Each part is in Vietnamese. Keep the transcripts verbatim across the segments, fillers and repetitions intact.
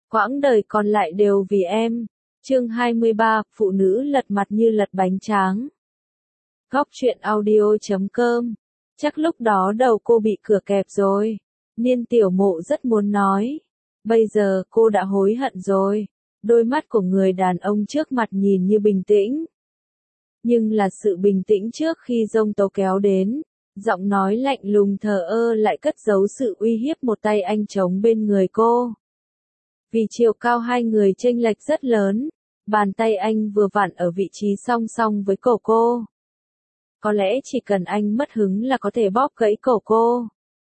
quãng đời còn lại đều vì em. Chương hai mươi ba, phụ nữ lật mặt như lật bánh tráng. Góc truyện audio chấm com. Chắc lúc đó đầu cô bị cửa kẹp rồi. Niên Tiểu Mộ rất muốn nói. Bây giờ cô đã hối hận rồi. Đôi mắt của người đàn ông trước mặt nhìn như bình tĩnh. Nhưng là sự bình tĩnh trước khi giông tố kéo đến. Giọng nói lạnh lùng thờ ơ lại cất giấu sự uy hiếp một tay anh chống bên người cô. Vì chiều cao hai người chênh lệch rất lớn, bàn tay anh vừa vặn ở vị trí song song với cổ cô. Có lẽ chỉ cần anh mất hứng là có thể bóp gãy cổ cô.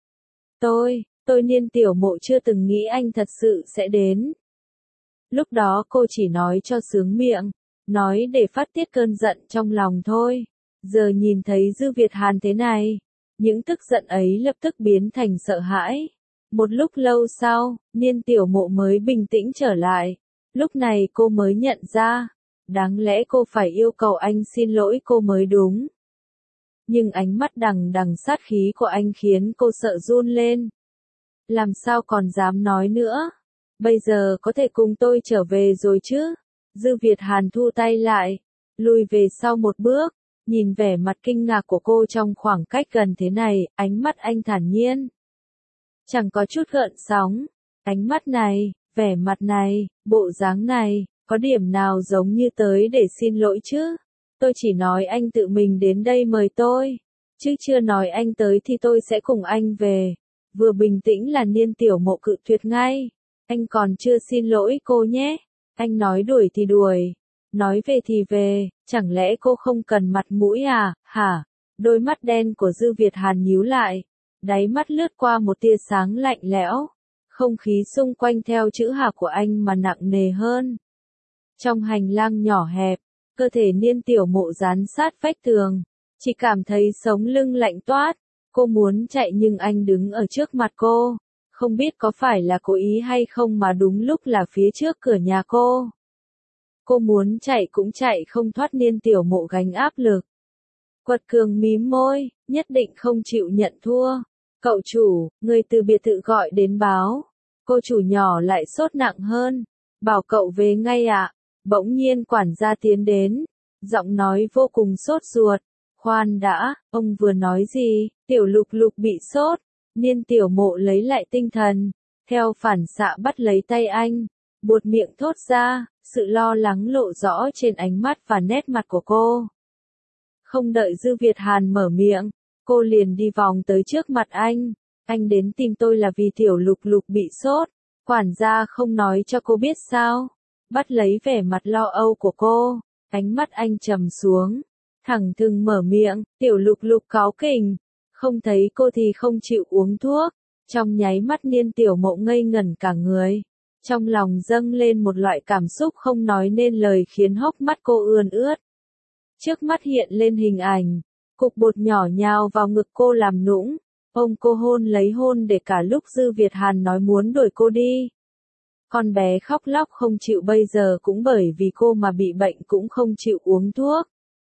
Tôi, tôi Niên Tiểu Mộ chưa từng nghĩ anh thật sự sẽ đến. Lúc đó cô chỉ nói cho sướng miệng, nói để phát tiết cơn giận trong lòng thôi. Giờ nhìn thấy Dư Việt Hàn thế này, những tức giận ấy lập tức biến thành sợ hãi. Một lúc lâu sau, Niên Tiểu Mộ mới bình tĩnh trở lại. Lúc này cô mới nhận ra, đáng lẽ cô phải yêu cầu anh xin lỗi cô mới đúng. Nhưng ánh mắt đằng đằng sát khí của anh khiến cô sợ run lên. Làm sao còn dám nói nữa? Bây giờ có thể cùng tôi trở về rồi chứ? Dư Việt Hàn thu tay lại, lùi về sau một bước, nhìn vẻ mặt kinh ngạc của cô trong khoảng cách gần thế này, ánh mắt anh thản nhiên. Chẳng có chút gợn sóng, ánh mắt này, vẻ mặt này, bộ dáng này, có điểm nào giống như tới để xin lỗi chứ? Tôi chỉ nói anh tự mình đến đây mời tôi, chứ chưa nói anh tới thì tôi sẽ cùng anh về. Vừa bình tĩnh là Niên Tiểu Mộ cự tuyệt ngay. Anh còn chưa xin lỗi cô nhé. Anh nói đuổi thì đuổi, nói về thì về, chẳng lẽ cô không cần mặt mũi à, hả? Đôi mắt đen của Dư Việt Hàn nhíu lại, đáy mắt lướt qua một tia sáng lạnh lẽo. Không khí xung quanh theo chữ hả của anh mà nặng nề hơn. Trong hành lang nhỏ hẹp, cơ thể Niên Tiểu Mộ dán sát vách tường, chỉ cảm thấy sống lưng lạnh toát. Cô muốn chạy nhưng anh đứng ở trước mặt cô. Không biết có phải là cố ý hay không mà đúng lúc là phía trước cửa nhà cô. Cô muốn chạy cũng chạy không thoát. Niên Tiểu Mộ gánh áp lực. Quật cường mím môi, nhất định không chịu nhận thua. Cậu chủ, người từ biệt thự gọi đến báo. Cô chủ nhỏ lại sốt nặng hơn. Bảo cậu về ngay ạ. Bỗng nhiên quản gia tiến đến. Giọng nói vô cùng sốt ruột. Khoan đã, ông vừa nói gì? Tiểu Lục Lục bị sốt. Niên Tiểu Mộ lấy lại tinh thần, theo phản xạ bắt lấy tay anh, buột miệng thốt ra, sự lo lắng lộ rõ trên ánh mắt và nét mặt của cô. Không đợi Dư Việt Hàn mở miệng, cô liền đi vòng tới trước mặt anh. Anh đến tìm tôi là vì Tiểu Lục Lục bị sốt. Quản gia không nói cho cô biết sao? Bắt lấy vẻ mặt lo âu của cô, ánh mắt anh trầm xuống, thẳng thừng mở miệng, Tiểu Lục Lục cáu kỉnh. Không thấy cô thì không chịu uống thuốc. Trong nháy mắt Niên Tiểu Mộ ngây ngẩn cả người. Trong lòng dâng lên một loại cảm xúc không nói nên lời khiến hốc mắt cô ươn ướt. Trước mắt hiện lên hình ảnh, cục bột nhỏ nhào vào ngực cô làm nũng. Ông cô hôn lấy hôn để cả lúc Dư Việt Hàn nói muốn đuổi cô đi. Con bé khóc lóc không chịu bây giờ cũng bởi vì cô mà bị bệnh cũng không chịu uống thuốc.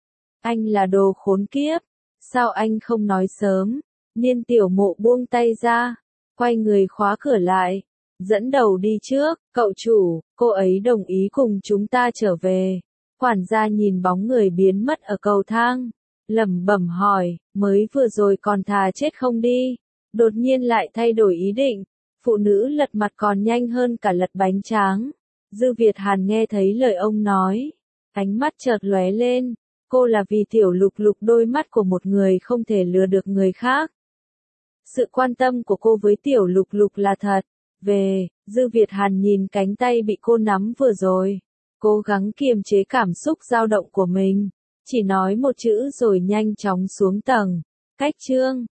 Anh là đồ khốn kiếp. Sao anh không nói sớm? Niên Tiểu Mộ buông tay ra, quay người khóa cửa lại, dẫn đầu đi trước. Cậu chủ, cô ấy đồng ý cùng chúng ta trở về. Quản gia nhìn bóng người biến mất ở cầu thang, lẩm bẩm hỏi, mới vừa rồi còn thà chết không đi, đột nhiên lại thay đổi ý định. Phụ nữ lật mặt còn nhanh hơn cả lật bánh tráng. Dư Việt Hàn nghe thấy lời ông nói, ánh mắt chợt lóe lên. Cô là vì Tiểu Lục Lục. Đôi mắt của một người không thể lừa được người khác. Sự quan tâm của cô với Tiểu Lục Lục là thật. Về, Dư Việt Hàn nhìn cánh tay bị cô nắm vừa rồi, cố gắng kiềm chế cảm xúc dao động của mình, chỉ nói một chữ rồi nhanh chóng xuống tầng. Cách chương